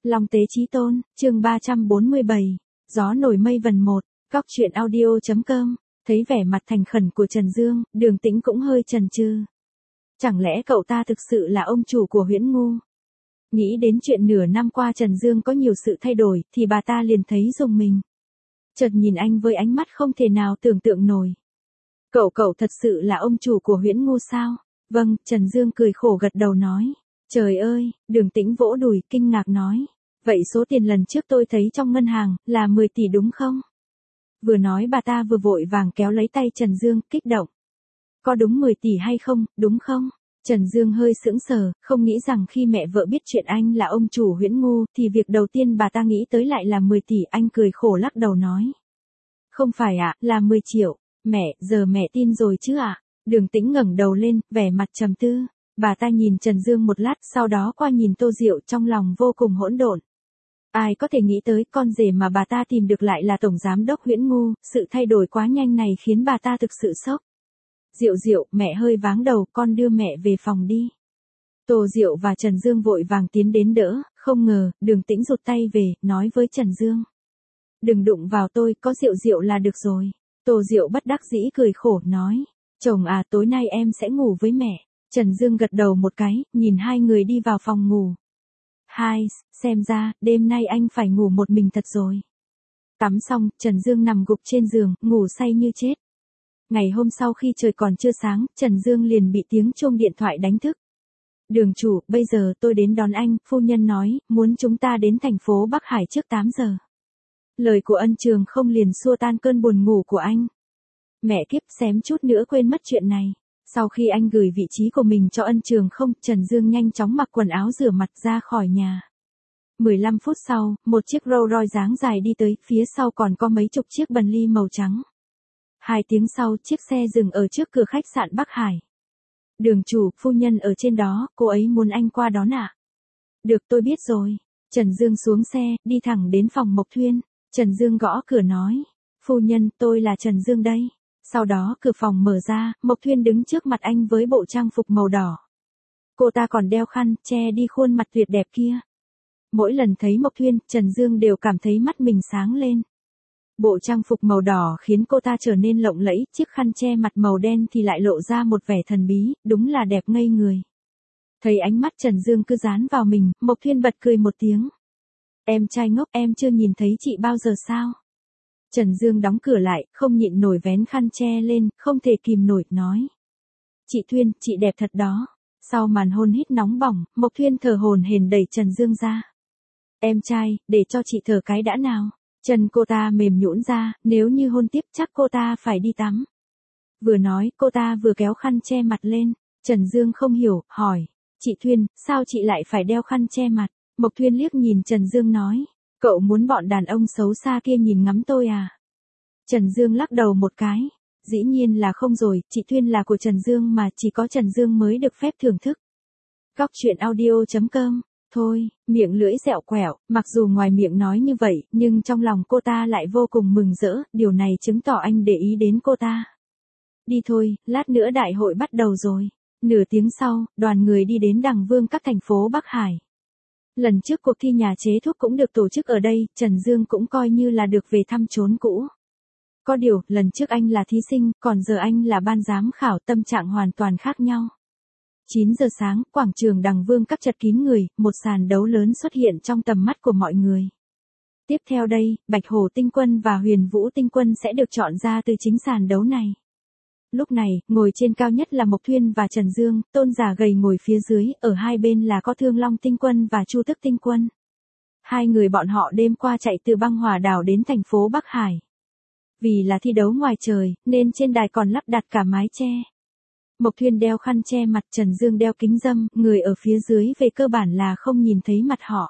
Long Tế Chí Tôn, chương 347, Gió nổi mây vần một, Góc truyện audio.com, thấy vẻ mặt thành khẩn của Trần Dương, Đường Tĩnh cũng hơi chần chừ. Chẳng lẽ cậu ta thực sự là ông chủ của Huyễn Ngu? Nghĩ đến chuyện nửa năm qua Trần Dương có nhiều sự thay đổi, thì bà ta liền thấy rùng mình. Chợt nhìn anh với ánh mắt không thể nào tưởng tượng nổi. Cậu thật sự là ông chủ của Huyễn Ngu sao? Vâng, Trần Dương cười khổ gật đầu nói. Trời ơi, Đường Tĩnh vỗ đùi, kinh ngạc nói. Vậy số tiền lần trước tôi thấy trong ngân hàng, là 10 tỷ đúng không? Vừa nói bà ta vừa vội vàng kéo lấy tay Trần Dương, kích động. Có đúng 10 tỷ hay không, đúng không? Trần Dương hơi sững sờ, không nghĩ rằng khi mẹ vợ biết chuyện anh là ông chủ Huyễn Ngu, thì việc đầu tiên bà ta nghĩ tới lại là 10 tỷ. Anh cười khổ lắc đầu nói. Không phải ạ, là 10 triệu. Mẹ, giờ mẹ tin rồi chứ ạ? Đường Tĩnh ngẩng đầu lên, vẻ mặt trầm tư. Bà ta nhìn Trần Dương một lát, sau đó qua nhìn Tô Diệu, trong lòng vô cùng hỗn độn. Ai có thể nghĩ tới con rể mà bà ta tìm được lại là tổng giám đốc Huyễn Ngu, sự thay đổi quá nhanh này khiến bà ta thực sự sốc. Diệu, mẹ hơi váng đầu, con đưa mẹ về phòng đi. Tô Diệu và Trần Dương vội vàng tiến đến đỡ, không ngờ, Đường Tĩnh rụt tay về, nói với Trần Dương. Đừng đụng vào tôi, có Diệu là được rồi. Tô Diệu bất đắc dĩ cười khổ, nói. Chồng à, tối nay em sẽ ngủ với mẹ. Trần Dương gật đầu một cái, nhìn hai người đi vào phòng ngủ. Xem ra, đêm nay anh phải ngủ một mình thật rồi. Tắm xong, Trần Dương nằm gục trên giường, ngủ say như chết. Ngày hôm sau khi trời còn chưa sáng, Trần Dương liền bị tiếng chuông điện thoại đánh thức. Đường chủ, bây giờ tôi đến đón anh, phu nhân nói, muốn chúng ta đến thành phố Bắc Hải trước 8 giờ. Lời của Ân Trường không liền xua tan cơn buồn ngủ của anh. Mẹ kiếp, xém chút nữa quên mất chuyện này. Sau khi anh gửi vị trí của mình cho Ân Trường không, Trần Dương nhanh chóng mặc quần áo rửa mặt ra khỏi nhà. 15 phút sau, một chiếc Rolls Royce dáng dài đi tới, phía sau còn có mấy chục chiếc Bentley màu trắng. 2 tiếng sau, chiếc xe dừng ở trước cửa khách sạn Bắc Hải. Đường chủ, phu nhân ở trên đó, cô ấy muốn anh qua đón ạ. Được, tôi biết rồi. Trần Dương xuống xe, đi thẳng đến phòng Mộc Thuyên. Trần Dương gõ cửa nói. Phu nhân, tôi là Trần Dương đây. Sau đó, cửa phòng mở ra, Mộc Thuyên đứng trước mặt anh với bộ trang phục màu đỏ. Cô ta còn đeo khăn, che đi khuôn mặt tuyệt đẹp kia. Mỗi lần thấy Mộc Thuyên, Trần Dương đều cảm thấy mắt mình sáng lên. Bộ trang phục màu đỏ khiến cô ta trở nên lộng lẫy, chiếc khăn che mặt màu đen thì lại lộ ra một vẻ thần bí, đúng là đẹp ngây người. Thấy ánh mắt Trần Dương cứ dán vào mình, Mộc Thuyên bật cười một tiếng. Em trai ngốc, em chưa nhìn thấy chị bao giờ sao? Trần Dương đóng cửa lại, không nhịn nổi vén khăn che lên, không thể kìm nổi, nói. Chị Thuyên, chị đẹp thật đó. Sau màn hôn hít nóng bỏng, Mộc Thuyên thở hổn hển đẩy Trần Dương ra. Em trai, để cho chị thở cái đã nào. Chân cô ta mềm nhũn ra, nếu như hôn tiếp chắc cô ta phải đi tắm. Vừa nói, cô ta vừa kéo khăn che mặt lên. Trần Dương không hiểu, hỏi. Chị Thuyên, sao chị lại phải đeo khăn che mặt? Mộc Thuyên liếc nhìn Trần Dương nói. Cậu muốn bọn đàn ông xấu xa kia nhìn ngắm tôi à? Trần Dương lắc đầu một cái. Dĩ nhiên là không rồi, chị Thuyên là của Trần Dương mà chỉ có Trần Dương mới được phép thưởng thức. Góc truyện audio.com. Thôi, miệng lưỡi dẹo quẹo, mặc dù ngoài miệng nói như vậy, nhưng trong lòng cô ta lại vô cùng mừng rỡ, điều này chứng tỏ anh để ý đến cô ta. Đi thôi, lát nữa đại hội bắt đầu rồi. Nửa tiếng sau, đoàn người đi đến Đằng Vương các thành phố Bắc Hải. Lần trước cuộc thi nhà chế thuốc cũng được tổ chức ở đây, Trần Dương cũng coi như là được về thăm chốn cũ. Có điều, lần trước anh là thí sinh, còn giờ anh là ban giám khảo, tâm trạng hoàn toàn khác nhau. 9 giờ sáng, quảng trường Đằng Vương các chật kín người, một sàn đấu lớn xuất hiện trong tầm mắt của mọi người. Tiếp theo đây, Bạch Hổ Tinh Quân và Huyền Vũ Tinh Quân sẽ được chọn ra từ chính sàn đấu này. Lúc này, ngồi trên cao nhất là Mộc Thuyên và Trần Dương, Tôn Giả gầy ngồi phía dưới, ở hai bên là có Thương Long Tinh Quân và Chu Tức Tinh Quân. Hai người bọn họ đêm qua chạy từ băng hỏa đảo đến thành phố Bắc Hải. Vì là thi đấu ngoài trời, nên trên đài còn lắp đặt cả mái che. Mộc Thuyên đeo khăn che mặt, Trần Dương đeo kính râm, người ở phía dưới về cơ bản là không nhìn thấy mặt họ.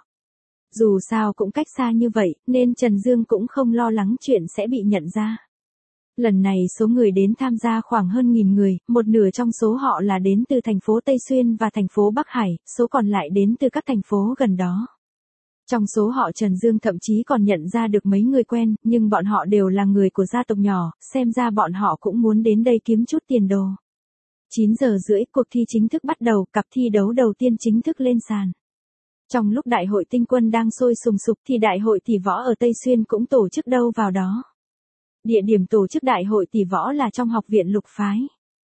Dù sao cũng cách xa như vậy, nên Trần Dương cũng không lo lắng chuyện sẽ bị nhận ra. Lần này số người đến tham gia khoảng hơn 1000 người, một nửa trong số họ là đến từ thành phố Tây Xuyên và thành phố Bắc Hải, số còn lại đến từ các thành phố gần đó. Trong số họ Trần Dương thậm chí còn nhận ra được mấy người quen, nhưng bọn họ đều là người của gia tộc nhỏ, xem ra bọn họ cũng muốn đến đây kiếm chút tiền đồ. 9 giờ rưỡi, cuộc thi chính thức bắt đầu, cặp thi đấu đầu tiên chính thức lên sàn. Trong lúc đại hội tinh quân đang sôi sùng sục thì đại hội tỷ võ ở Tây Xuyên cũng tổ chức đâu vào đó. Địa điểm tổ chức đại hội tỷ võ là trong học viện Lục Phái.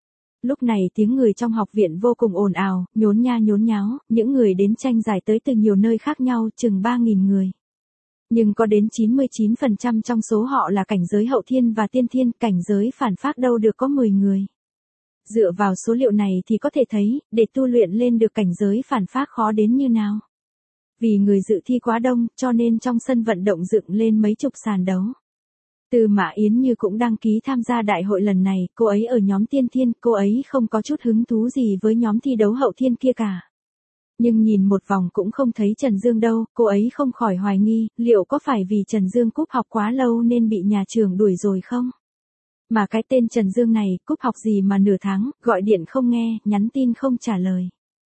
Lúc này tiếng người trong học viện vô cùng ồn ào, nhốn nha nhốn nháo, những người đến tranh giải tới từ nhiều nơi khác nhau chừng 3.000 người. Nhưng có đến 99% trong số họ là cảnh giới hậu thiên và tiên thiên, cảnh giới phản phác đâu được có 10 người. Dựa vào số liệu này thì có thể thấy, để tu luyện lên được cảnh giới phản phác khó đến như nào. Vì người dự thi quá đông, cho nên trong sân vận động dựng lên mấy chục sàn đấu. Tư Mã Yến Như cũng đăng ký tham gia đại hội lần này, cô ấy ở nhóm tiên thiên, cô ấy không có chút hứng thú gì với nhóm thi đấu hậu thiên kia cả. Nhưng nhìn một vòng cũng không thấy Trần Dương đâu, cô ấy không khỏi hoài nghi, liệu có phải vì Trần Dương cúp học quá lâu nên bị nhà trường đuổi rồi không? Mà cái tên Trần Dương này, cúp học gì mà nửa tháng, gọi điện không nghe, nhắn tin không trả lời.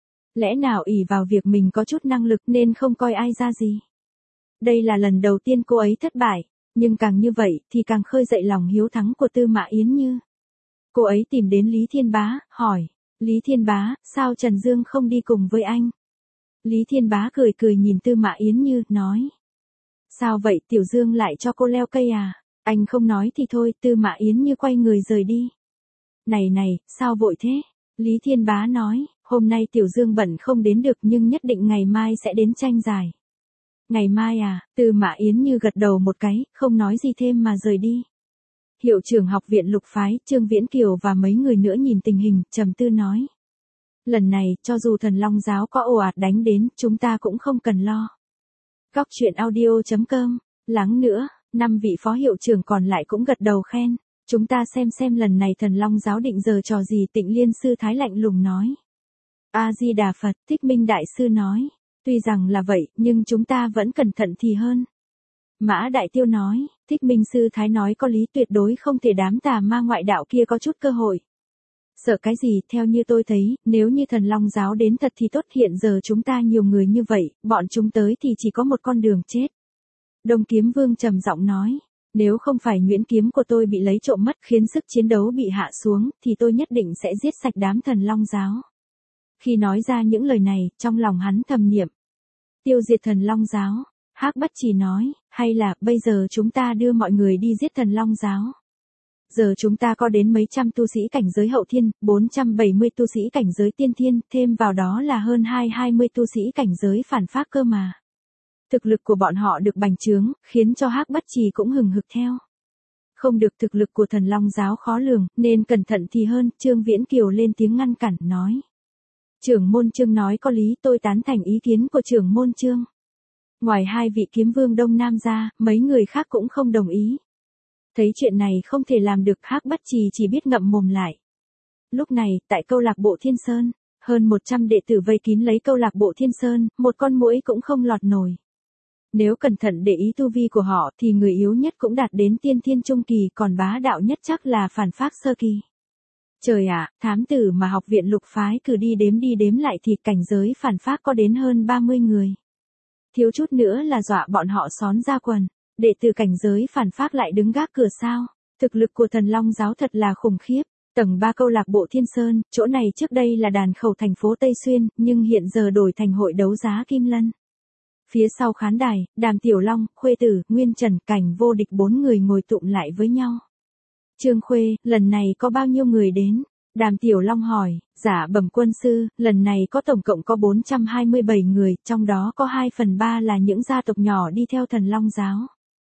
Lẽ nào ỷ vào việc mình có chút năng lực nên không coi ai ra gì? Đây là lần đầu tiên cô ấy thất bại, nhưng càng như vậy thì càng khơi dậy lòng hiếu thắng của Tư Mã Yến Như. Cô ấy tìm đến Lý Thiên Bá, hỏi, Lý Thiên Bá, sao Trần Dương không đi cùng với anh? Lý Thiên Bá cười cười nhìn Tư Mã Yến Như, nói. Sao vậy, Tiểu Dương lại cho cô leo cây à? Anh không nói thì thôi, Tư Mã Yến Như quay người rời đi. Này này, sao vội thế? Lý Thiên Bá nói, hôm nay Tiểu Dương bận không đến được nhưng nhất định ngày mai sẽ đến tranh giải. Ngày mai à? Tư Mã Yến Như gật đầu một cái, không nói gì thêm mà rời đi. Hiệu trưởng học viện Lục Phái, Trương Viễn Kiều và mấy người nữa nhìn tình hình, trầm tư nói. Lần này, cho dù Thần Long giáo có ồ ạt đánh đến, chúng ta cũng không cần lo. Góc truyện audio.com, lắng nữa, 5 vị phó hiệu trưởng còn lại cũng gật đầu khen. Chúng ta xem lần này Thần Long giáo định giờ trò gì, Tịnh Liên sư thái lạnh lùng nói. A-di-đà Phật, Thích Minh đại sư nói. Tuy rằng là vậy, nhưng chúng ta vẫn cẩn thận thì hơn. Mã Đại Tiêu nói, Thích Minh sư thái nói có lý, tuyệt đối không thể đám tà ma ngoại đạo kia có chút cơ hội. Sợ cái gì, theo như tôi thấy, nếu như Thần Long giáo đến thật thì tốt, hiện giờ chúng ta nhiều người như vậy, bọn chúng tới thì chỉ có một con đường chết. Đông Kiếm Vương trầm giọng nói, nếu không phải nhuyễn kiếm của tôi bị lấy trộm mất khiến sức chiến đấu bị hạ xuống, thì tôi nhất định sẽ giết sạch đám Thần Long giáo. Khi nói ra những lời này, trong lòng hắn thầm niệm. Tiêu diệt Thần Long giáo. Hắc Bất Trì nói, hay là, bây giờ chúng ta đưa mọi người đi giết Thần Long giáo. Giờ chúng ta có đến mấy trăm tu sĩ cảnh giới hậu thiên, 470 tu sĩ cảnh giới tiên thiên, thêm vào đó là hơn 220 tu sĩ cảnh giới phản phác cơ mà. Thực lực của bọn họ được bành trướng, khiến cho Hắc Bất Trì cũng hừng hực theo. Không được, thực lực của Thần Long giáo khó lường, nên cẩn thận thì hơn, Trương Viễn Kiều lên tiếng ngăn cản, nói. Trưởng môn Trương nói có lý, tôi tán thành ý kiến của trưởng môn Trương. Ngoài hai vị kiếm vương Đông Nam ra, mấy người khác cũng không đồng ý. Thấy chuyện này không thể làm được, Hắc Bất Trì chỉ biết ngậm mồm lại. Lúc này, tại câu lạc bộ Thiên Sơn, hơn 100 đệ tử vây kín lấy câu lạc bộ Thiên Sơn, một con muỗi cũng không lọt nổi. Nếu cẩn thận để ý tu vi của họ thì người yếu nhất cũng đạt đến tiên thiên trung kỳ, còn bá đạo nhất chắc là phản phác sơ kỳ. Trời ạ, thám tử mà học viện Lục Phái cử đi đếm lại thì cảnh giới phản phác có đến hơn 30 người. Thiếu chút nữa là dọa bọn họ xón ra quần. Đệ tử cảnh giới phản phác lại đứng gác cửa sao? Thực lực của Thần Long giáo thật là khủng khiếp. Tầng 3 câu lạc bộ Thiên Sơn, chỗ này trước đây là đàn khẩu thành phố Tây Xuyên, nhưng hiện giờ đổi thành hội đấu giá Kim Lân. Phía sau khán đài, Đàm Tiểu Long, Khuê Tử, Nguyên Trần, Cảnh Vô Địch 4 người ngồi tụm lại với nhau. Trương Khuê, lần này có bao nhiêu người đến? Đàm Tiểu Long hỏi, dạ bẩm quân sư, lần này có tổng cộng có 427 người, trong đó có 2/3 là những gia tộc nhỏ đi theo Thần Long giáo.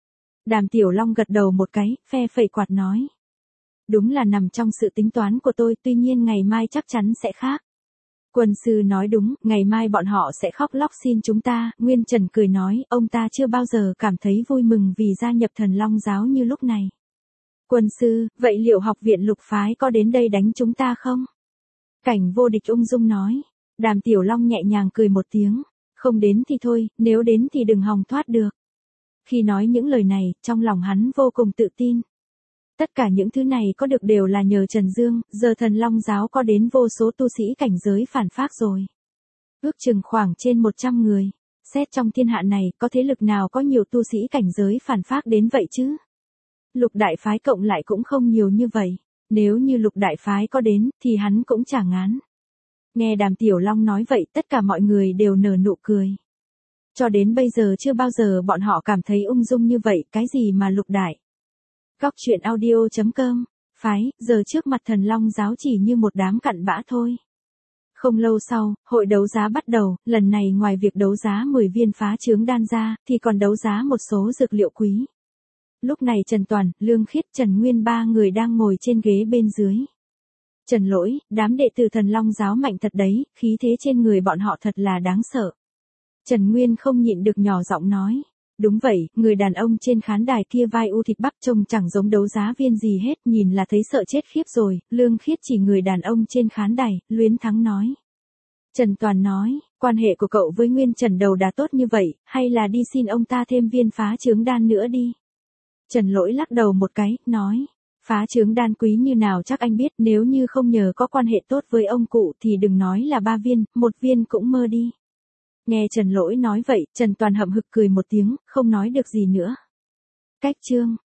Đàm Tiểu Long gật đầu một cái, phe phẩy quạt nói. Đúng là nằm trong sự tính toán của tôi, tuy nhiên ngày mai chắc chắn sẽ khác. Quân sư nói đúng, ngày mai bọn họ sẽ khóc lóc xin chúng ta, Nguyên Trần cười nói, ông ta chưa bao giờ cảm thấy vui mừng vì gia nhập Thần Long giáo như lúc này. Quân sư, vậy liệu học viện Lục Phái có đến đây đánh chúng ta không? Cảnh Vô Địch ung dung nói. Đàm Tiểu Long nhẹ nhàng cười một tiếng. Không đến thì thôi, nếu đến thì đừng hòng thoát được. Khi nói những lời này, trong lòng hắn vô cùng tự tin. Tất cả những thứ này có được đều là nhờ Trần Dương, giờ Thần Long giáo có đến vô số tu sĩ cảnh giới phản phác rồi. Ước chừng khoảng trên 100 người. Xét trong thiên hạ này, có thế lực nào có nhiều tu sĩ cảnh giới phản phác đến vậy chứ? Lục đại phái cộng lại cũng không nhiều như vậy. Nếu như Lục đại phái có đến, thì hắn cũng chả ngán. Nghe Đàm Tiểu Long nói vậy, tất cả mọi người đều nở nụ cười. Cho đến bây giờ chưa bao giờ bọn họ cảm thấy ung dung như vậy, cái gì mà lục đại. Góc chuyện audio.com, phái, giờ trước mặt Thần Long giáo chỉ như một đám cặn bã thôi. Không lâu sau, hội đấu giá bắt đầu, lần này ngoài việc đấu giá 10 viên phá trướng đan ra, thì còn đấu giá một số dược liệu quý. Lúc này Trần Toàn, Lương Khiết, Trần Nguyên ba người đang ngồi trên ghế bên dưới. Trần Lỗi, đám đệ tử Thần Long giáo mạnh thật đấy, khí thế trên người bọn họ thật là đáng sợ. Trần Nguyên không nhịn được nhỏ giọng nói. Đúng vậy, người đàn ông trên khán đài kia vai u thịt bắp trông chẳng giống đấu giá viên gì hết, nhìn là thấy sợ chết khiếp rồi. Lương Khiết chỉ người đàn ông trên khán đài, luyến thắng nói. Trần Toàn nói, quan hệ của cậu với Nguyên Trần đầu đã tốt như vậy, hay là đi xin ông ta thêm viên phá trướng đan nữa đi. Trần Lỗi lắc đầu một cái, nói, phá trướng đan quý như nào chắc anh biết, nếu như không nhờ có quan hệ tốt với ông cụ thì đừng nói là 3 viên, 1 viên cũng mơ đi. Nghe Trần Lỗi nói vậy, Trần Toàn hậm hực cười một tiếng, không nói được gì nữa. Cách chương